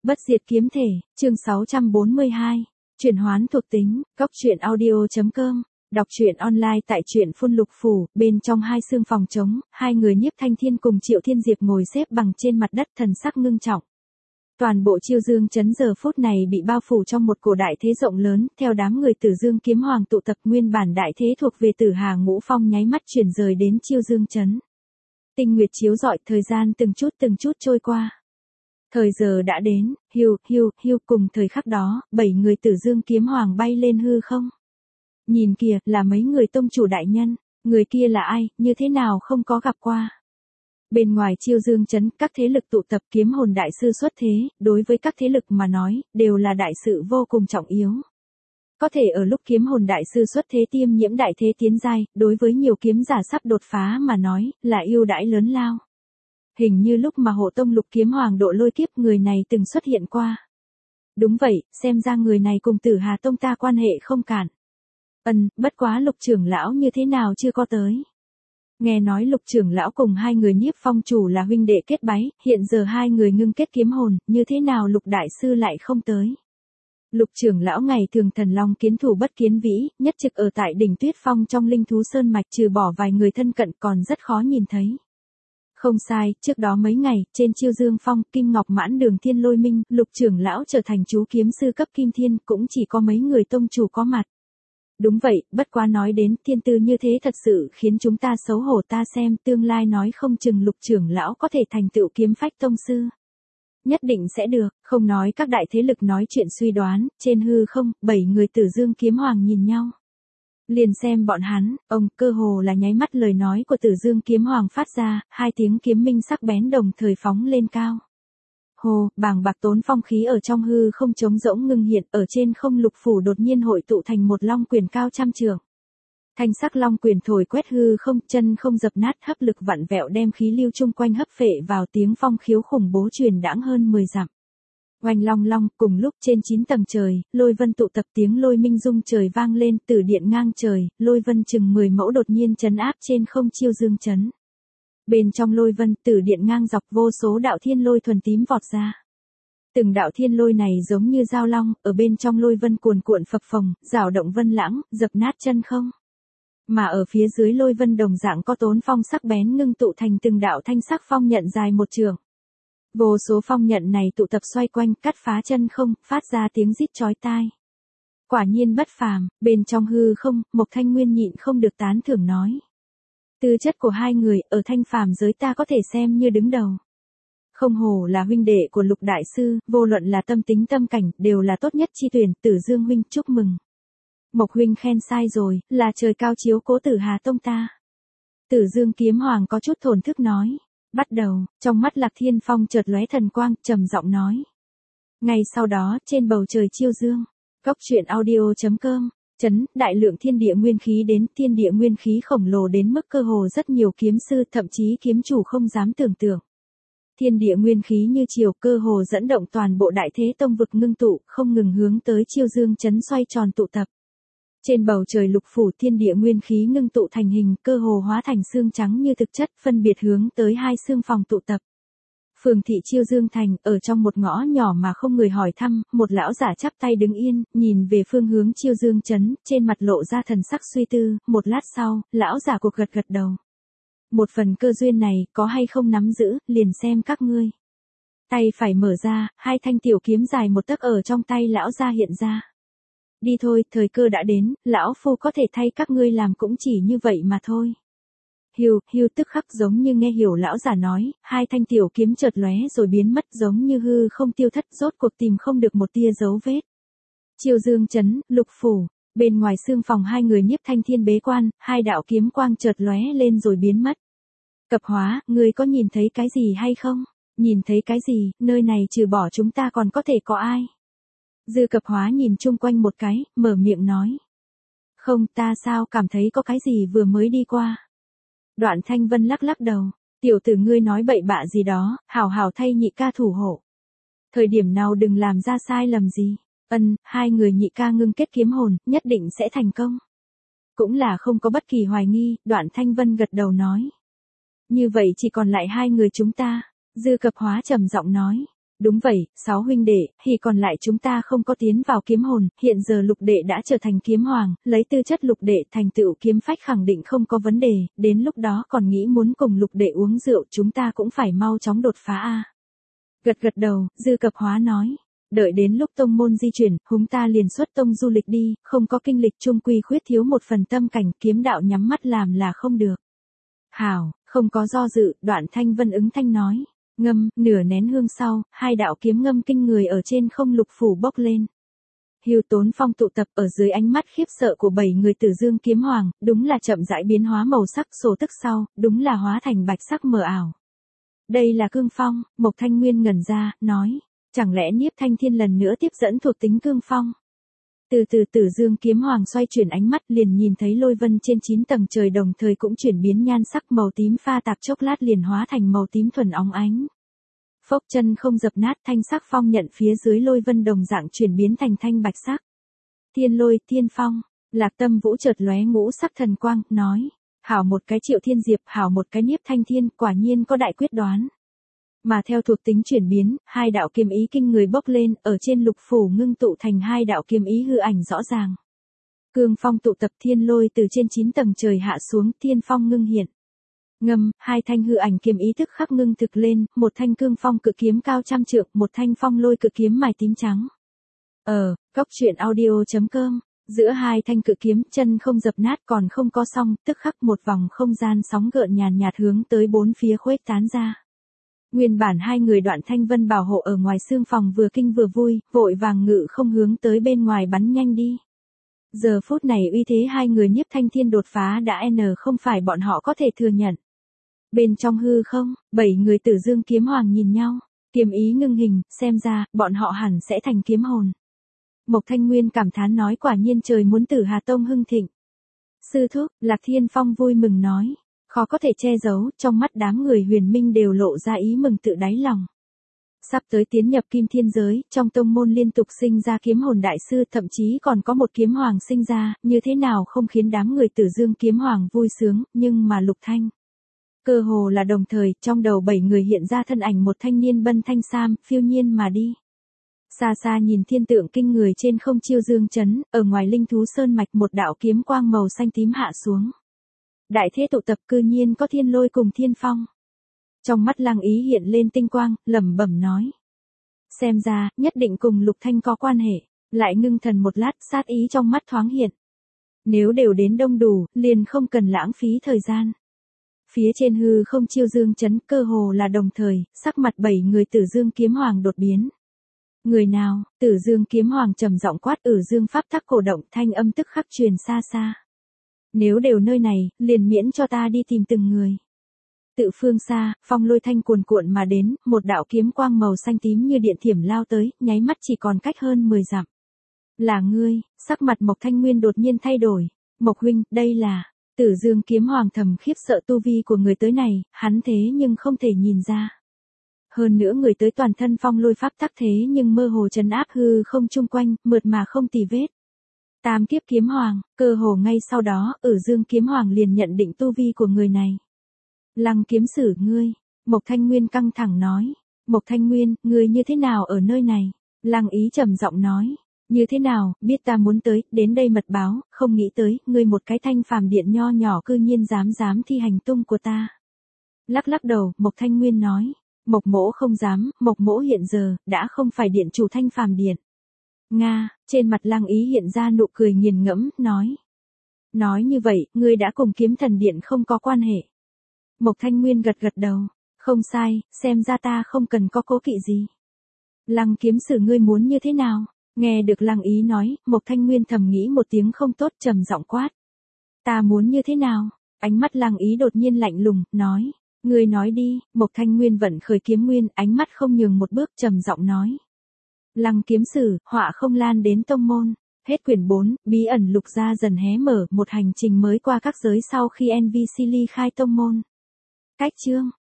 Bất diệt kiếm thể, chương 642. Chuyển hoán thuộc tính, góc truyện audio.com. Đọc truyện online tại truyện Phun Lục Phủ, bên trong hai xương phòng trống, hai người Nhiếp Thanh Thiên cùng Triệu Thiên Diệp ngồi xếp bằng trên mặt đất thần sắc ngưng trọng. Toàn bộ Chiêu Dương trấn giờ phút này bị bao phủ trong một cổ đại thế rộng lớn, theo đám người Tử Dương kiếm hoàng tụ tập, nguyên bản đại thế thuộc về Tử Hà Ngũ Phong nháy mắt chuyển rời đến Chiêu Dương trấn. Tinh nguyệt chiếu rọi, thời gian từng chút trôi qua. Thời giờ đã đến, hiu cùng thời khắc đó, 7 người Tử Dương kiếm hoàng bay lên hư không. Nhìn kìa, là mấy người tông chủ đại nhân, người kia là ai, như thế nào không có gặp qua. Bên ngoài Chiêu Dương trấn, các thế lực tụ tập, kiếm hồn đại sư xuất thế, đối với các thế lực mà nói, đều là đại sự vô cùng trọng yếu. Có thể ở lúc kiếm hồn đại sư xuất thế tiêm nhiễm đại thế tiến giai, đối với nhiều kiếm giả sắp đột phá mà nói, là ưu đãi lớn lao. Hình như lúc mà Hộ Tông Lục kiếm hoàng độ lôi kiếp, người này từng xuất hiện qua. Đúng vậy, xem ra người này cùng Tử Hà Tông ta quan hệ không cạn. Bất quá Lục trưởng lão như thế nào chưa có tới. Nghe nói Lục trưởng lão cùng hai người Nhiếp Phong chủ là huynh đệ kết bái, hiện giờ hai người ngưng kết kiếm hồn, như thế nào Lục đại sư lại không tới. Lục trưởng lão ngày thường thần long kiến thủ bất kiến vĩ, nhất trực ở tại đỉnh Tuyết Phong trong Linh Thú Sơn mạch, trừ bỏ vài người thân cận còn rất khó nhìn thấy. Không sai, trước đó mấy ngày, trên Chiêu Dương Phong, Kim Ngọc Mãn Đường Thiên Lôi Minh, Lục trưởng lão trở thành chú kiếm sư cấp Kim Thiên, cũng chỉ có mấy người tông chủ có mặt. Đúng vậy, bất quá nói đến thiên tư như thế thật sự khiến chúng ta xấu hổ, ta xem tương lai nói không chừng Lục trưởng lão có thể thành tựu kiếm phách tông sư. Nhất định sẽ được, không nói các đại thế lực nói chuyện suy đoán, trên hư không, 7 người Tử Dương kiếm hoàng nhìn nhau. Liền xem bọn hắn, cơ hồ là nháy mắt lời nói của Tử Dương kiếm hoàng phát ra, hai tiếng kiếm minh sắc bén đồng thời phóng lên cao. Hồ, bàng bạc tốn phong khí ở trong hư không trống rỗng ngưng hiện, ở trên không Lục phủ đột nhiên hội tụ thành một long quyền cao trăm trượng. Thanh sắc long quyền thổi quét hư không, chân không dập nát, hấp lực vặn vẹo đem khí lưu chung quanh hấp phệ vào, tiếng phong khiếu khủng bố truyền đãng hơn 10 dặm. Oanh long long, cùng lúc trên 9 tầng trời, lôi vân tụ tập, tiếng lôi minh rung trời vang lên, tử điện ngang trời, lôi vân chừng 10 mẫu đột nhiên chấn áp trên không Chiêu Dương trấn. Bên trong lôi vân, tử điện ngang dọc, vô số đạo thiên lôi thuần tím vọt ra. Từng đạo thiên lôi này giống như dao long, ở bên trong lôi vân cuồn cuộn phập phồng, rào động vân lãng, dập nát chân không. Mà ở phía dưới lôi vân đồng dạng có tốn phong sắc bén ngưng tụ thành từng đạo thanh sắc phong nhận dài một trượng. Vô số phong nhận này tụ tập xoay quanh, cắt phá chân không, phát ra tiếng rít chói tai. Quả nhiên bất phàm, bên trong hư không, Mộc Thanh Nguyên nhịn không được tán thưởng nói. Tư chất của hai người, ở thanh phàm giới ta có thể xem như đứng đầu. Không hổ là huynh đệ của Lục đại sư, vô luận là tâm tính tâm cảnh, đều là tốt nhất chi tuyển, Tử Dương huynh chúc mừng. Mộc huynh khen sai rồi, là trời cao chiếu cố Tử Hà Tông ta. Tử Dương kiếm hoàng có chút thổn thức nói. Bắt đầu, trong mắt Lạc Thiên Phong chợt lóe thần quang, trầm giọng nói. Ngay sau đó, trên bầu trời Chiêu Dương, góc truyện audio.com, chấn, đại lượng thiên địa nguyên khí đến, thiên địa nguyên khí khổng lồ đến mức cơ hồ rất nhiều kiếm sư, thậm chí kiếm chủ không dám tưởng tượng. Thiên địa nguyên khí như chiều, cơ hồ dẫn động toàn bộ đại thế tông vực ngưng tụ, không ngừng hướng tới Chiêu Dương trấn xoay tròn tụ tập. Trên bầu trời Lục phủ, thiên địa nguyên khí ngưng tụ thành hình, cơ hồ hóa thành xương trắng như thực chất, phân biệt hướng tới hai xương phòng tụ tập. Phường thị Chiêu Dương thành, ở trong một ngõ nhỏ mà không người hỏi thăm, một lão giả chắp tay đứng yên, nhìn về phương hướng Chiêu Dương trấn, trên mặt lộ ra thần sắc suy tư, một lát sau, lão giả cuộc gật đầu. Một phần cơ duyên này, có hay không nắm giữ, liền xem các ngươi. Tay phải mở ra, hai thanh tiểu kiếm dài một tấc ở trong tay lão gia hiện ra. Đi thôi, thời cơ đã đến, lão phu có thể thay các ngươi làm cũng chỉ như vậy mà thôi. Hiu tức khắc giống như nghe hiểu lão giả nói, hai thanh tiểu kiếm chợt lóe rồi biến mất giống như hư không tiêu thất, rốt cuộc tìm không được một tia dấu vết. Chiêu Dương trấn, Lục phủ, bên ngoài xương phòng hai người Nhiếp Thanh Thiên bế quan, hai đạo kiếm quang chợt lóe lên rồi biến mất. Cập Hóa, ngươi có nhìn thấy cái gì hay không? Nhìn thấy cái gì, nơi này trừ bỏ chúng ta còn có thể có ai? Dư Cập Hóa nhìn chung quanh một cái, mở miệng nói. Không, ta sao cảm thấy có cái gì vừa mới đi qua. Đoạn Thanh Vân lắc đầu, tiểu tử ngươi nói bậy bạ gì đó, hảo hảo thay nhị ca thủ hộ. Thời điểm nào đừng làm ra sai lầm gì. Hai người nhị ca ngưng kết kiếm hồn, nhất định sẽ thành công. Cũng là không có bất kỳ hoài nghi, Đoạn Thanh Vân gật đầu nói. Như vậy chỉ còn lại hai người chúng ta, Dư Cập Hóa trầm giọng nói. Đúng vậy, 6 huynh đệ, thì còn lại chúng ta không có tiến vào kiếm hồn, hiện giờ lục đệ đã trở thành kiếm hoàng, lấy tư chất lục đệ thành tựu kiếm phách khẳng định không có vấn đề, đến lúc đó còn nghĩ muốn cùng lục đệ uống rượu chúng ta cũng phải mau chóng đột phá a. Gật gật đầu, Dư Cập Hóa nói. Đợi đến lúc tông môn di chuyển, chúng ta liền xuất tông du lịch đi, không có kinh lịch chung quy khuyết thiếu một phần tâm cảnh, kiếm đạo nhắm mắt làm là không được. Hảo, không có do dự, Đoạn Thanh Vân ứng thanh nói. Ngâm, nửa nén hương sau, hai đạo kiếm ngâm kinh người ở trên không lục phủ bốc lên. Hưu Tốn Phong tụ tập ở dưới ánh mắt khiếp sợ của 7 người Tử Dương kiếm hoàng, đúng là chậm rãi biến hóa màu sắc sổ tức sau, đúng là hóa thành bạch sắc mờ ảo. Đây là cương phong, Mộc Thanh Nguyên ngẩn ra, nói, chẳng lẽ Nhiếp Thanh Thiên lần nữa tiếp dẫn thuộc tính cương phong. Từ từ Tử Dương kiếm hoàng xoay chuyển ánh mắt liền nhìn thấy lôi vân trên 9 tầng trời đồng thời cũng chuyển biến nhan sắc màu tím pha tạp chốc lát liền hóa thành màu tím thuần óng ánh. Phốc chân không dập nát thanh sắc phong nhận phía dưới lôi vân đồng dạng chuyển biến thành thanh bạch sắc. Thiên lôi, thiên phong, Lạc Tâm Vũ chợt lóe ngũ sắc thần quang, nói, hảo một cái Triệu Thiên Diệp, hảo một cái Nhiếp Thanh Thiên, quả nhiên có đại quyết đoán. Mà theo thuộc tính chuyển biến, hai đạo kiếm ý kinh người bốc lên, ở trên lục phủ ngưng tụ thành hai đạo kiếm ý hư ảnh rõ ràng. Cương phong tụ tập thiên lôi từ trên 9 tầng trời hạ xuống, thiên phong ngưng hiện. Ngâm, hai thanh hư ảnh kiếm ý tức khắc ngưng thực lên, một thanh cương phong cự kiếm cao trăm trượng, một thanh phong lôi cự kiếm mài tím trắng. Góc truyện audio.com, giữa hai thanh cự kiếm chân không dập nát còn không có xong, tức khắc một vòng không gian sóng gợn nhàn nhạt hướng tới bốn phía khuếch tán ra. Nguyên bản hai người Đoạn Thanh Vân bảo hộ ở ngoài xương phòng vừa kinh vừa vui, vội vàng ngự không hướng tới bên ngoài bắn nhanh đi. Giờ phút này uy thế hai người Nhiếp Thanh Thiên đột phá đã không phải bọn họ có thể thừa nhận. Bên trong hư không, 7 người Tử Dương kiếm hoàng nhìn nhau, kiếm ý ngưng hình, xem ra, bọn họ hẳn sẽ thành kiếm hồn. Mộc Thanh Nguyên cảm thán nói quả nhiên trời muốn Tử Hà Tông hưng thịnh. Sư thúc, Lạc Thiên Phong vui mừng nói. Khó có thể che giấu, trong mắt đám người Huyền Minh đều lộ ra ý mừng tự đáy lòng. Sắp tới tiến nhập Kim Thiên giới, trong tông môn liên tục sinh ra kiếm hồn đại sư, thậm chí còn có một kiếm hoàng sinh ra, như thế nào không khiến đám người Tử Dương kiếm hoàng vui sướng, nhưng mà Lục Thanh. Cơ hồ là đồng thời, trong đầu 7 người hiện ra thân ảnh một thanh niên bân thanh sam, phiêu nhiên mà đi. Xa xa nhìn thiên tượng kinh người trên không chiêu dương chấn, ở ngoài linh thú sơn mạch một đạo kiếm quang màu xanh tím hạ xuống. Đại thế tụ tập cư nhiên có thiên lôi cùng thiên phong. Trong mắt Lăng Ý hiện lên tinh quang, lẩm bẩm nói. Xem ra, nhất định cùng Lục Thanh có quan hệ, lại ngưng thần một lát sát ý trong mắt thoáng hiện. Nếu đều đến đông đủ, liền không cần lãng phí thời gian. Phía trên hư không chiêu dương chấn cơ hồ là đồng thời, sắc mặt 7 người Tử Dương kiếm hoàng đột biến. Người nào, Tử Dương kiếm hoàng trầm giọng quát ở dương pháp tắc cổ động thanh âm tức khắc truyền xa xa. Nếu đều nơi này, liền miễn cho ta đi tìm từng người. Tự phương xa, phong lôi thanh cuồn cuộn mà đến, một đạo kiếm quang màu xanh tím như điện thiểm lao tới, nháy mắt chỉ còn cách hơn 10 dặm. Là ngươi, sắc mặt Mộc Thanh Nguyên đột nhiên thay đổi. Mộc huynh, đây là, Tử Dương kiếm hoàng thầm khiếp sợ tu vi của người tới này, hắn thế nhưng không thể nhìn ra. Hơn nữa người tới toàn thân phong lôi pháp tắc thế nhưng mơ hồ trấn áp hư không chung quanh, mượt mà không tì vết. Tam kiếp kiếm hoàng, cơ hồ ngay sau đó, ở Dương kiếm hoàng liền nhận định tu vi của người này. Lăng kiếm sử ngươi, Mộc Thanh Nguyên căng thẳng nói. Mộc Thanh Nguyên, ngươi như thế nào ở nơi này? Lăng Ý trầm giọng nói. Như thế nào, biết ta muốn tới, đến đây mật báo, không nghĩ tới, ngươi một cái thanh phàm điện nho nhỏ cư nhiên dám thi hành tung của ta. Lắc lắc đầu, Mộc Thanh Nguyên nói. Mộc mỗ không dám, Mộc mỗ hiện giờ, đã không phải điện chủ thanh phàm điện. Nga, trên mặt Lăng Ý hiện ra nụ cười nghiền ngẫm, nói. Nói như vậy, ngươi đã cùng Kiếm Thần Điện không có quan hệ. Mộc Thanh Nguyên gật gật đầu. Không sai, xem ra ta không cần có cố kỵ gì. Lăng kiếm sử ngươi muốn như thế nào? Nghe được Lăng Ý nói, Mộc Thanh Nguyên thầm nghĩ một tiếng không tốt trầm giọng quát. Ta muốn như thế nào? Ánh mắt Lăng Ý đột nhiên lạnh lùng, nói. Ngươi nói đi, Mộc Thanh Nguyên vận khởi kiếm nguyên, ánh mắt không nhường một bước trầm giọng nói. Lăng kiếm sử, họa không lan đến tông môn. Hết quyển 4, bí ẩn lục gia dần hé mở một hành trình mới qua các giới sau khi NVC ly khai tông môn. Cách chương.